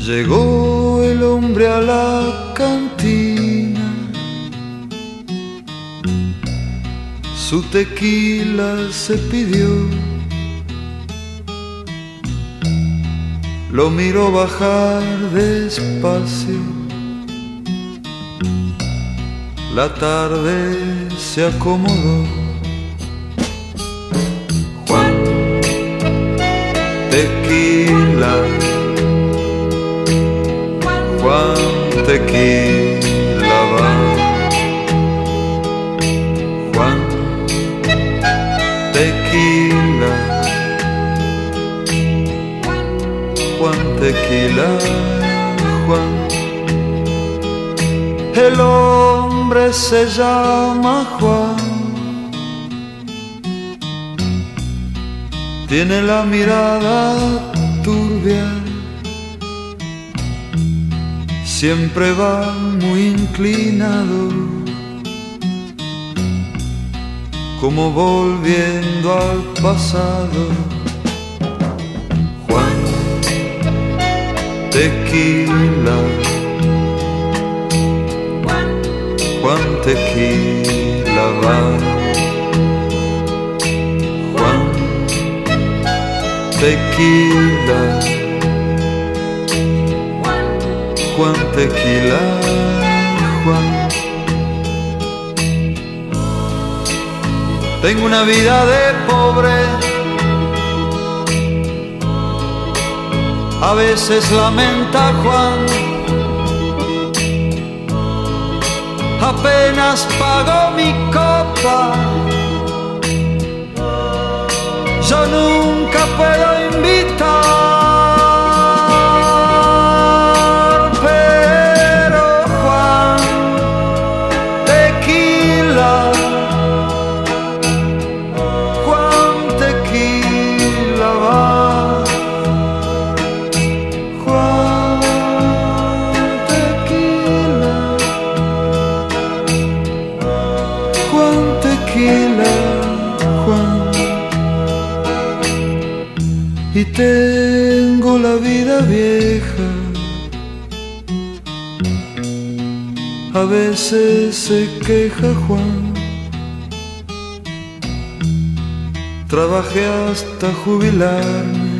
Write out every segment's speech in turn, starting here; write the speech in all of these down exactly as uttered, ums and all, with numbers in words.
Llegó el hombre a la cantina, su tequila se pidió, lo miró bajar despacio, la tarde se acomodó. Juan, tequila, Juan, tequila va. Juan, tequila, Juan, tequila, Juan. El hombre se llama Juan, tiene la mirada turbia, siempre va muy inclinado, como volviendo al pasado. Juan, tequila, Juan, tequila va. Juan, tequila, Juan, tequila, Juan. Tengo una vida de pobre, a veces lamenta Juan. Apenas pago mi copa, yo nunca puedo invitar, pero Juan, tequila, Juan, tequila va. Juan, tequila, Juan, tequila, Juan. Y tengo la vida vieja, a veces se queja Juan. Trabajé hasta jubilarme,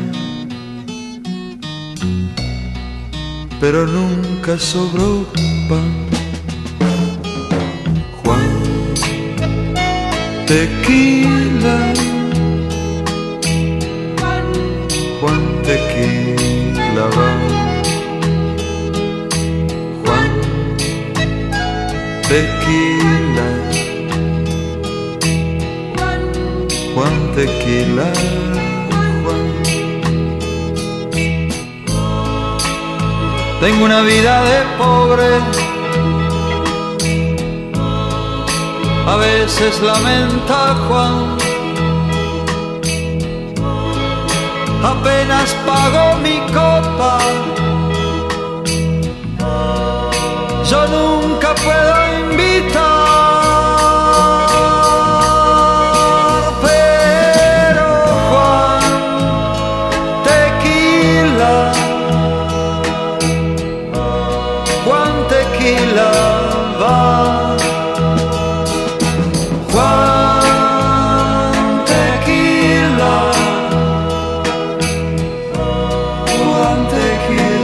pero nunca sobró pan. Juan, tequila, Juan, tequila va. Juan, tequila, Juan, tequila, Juan. Tengo una vida de pobre, a veces lamenta Juan. Apenas pago mi copa, yo nunca puedo invitar, pero Juan, tequila, Juan, tequila va. Juan, tequila, Juan, tequila.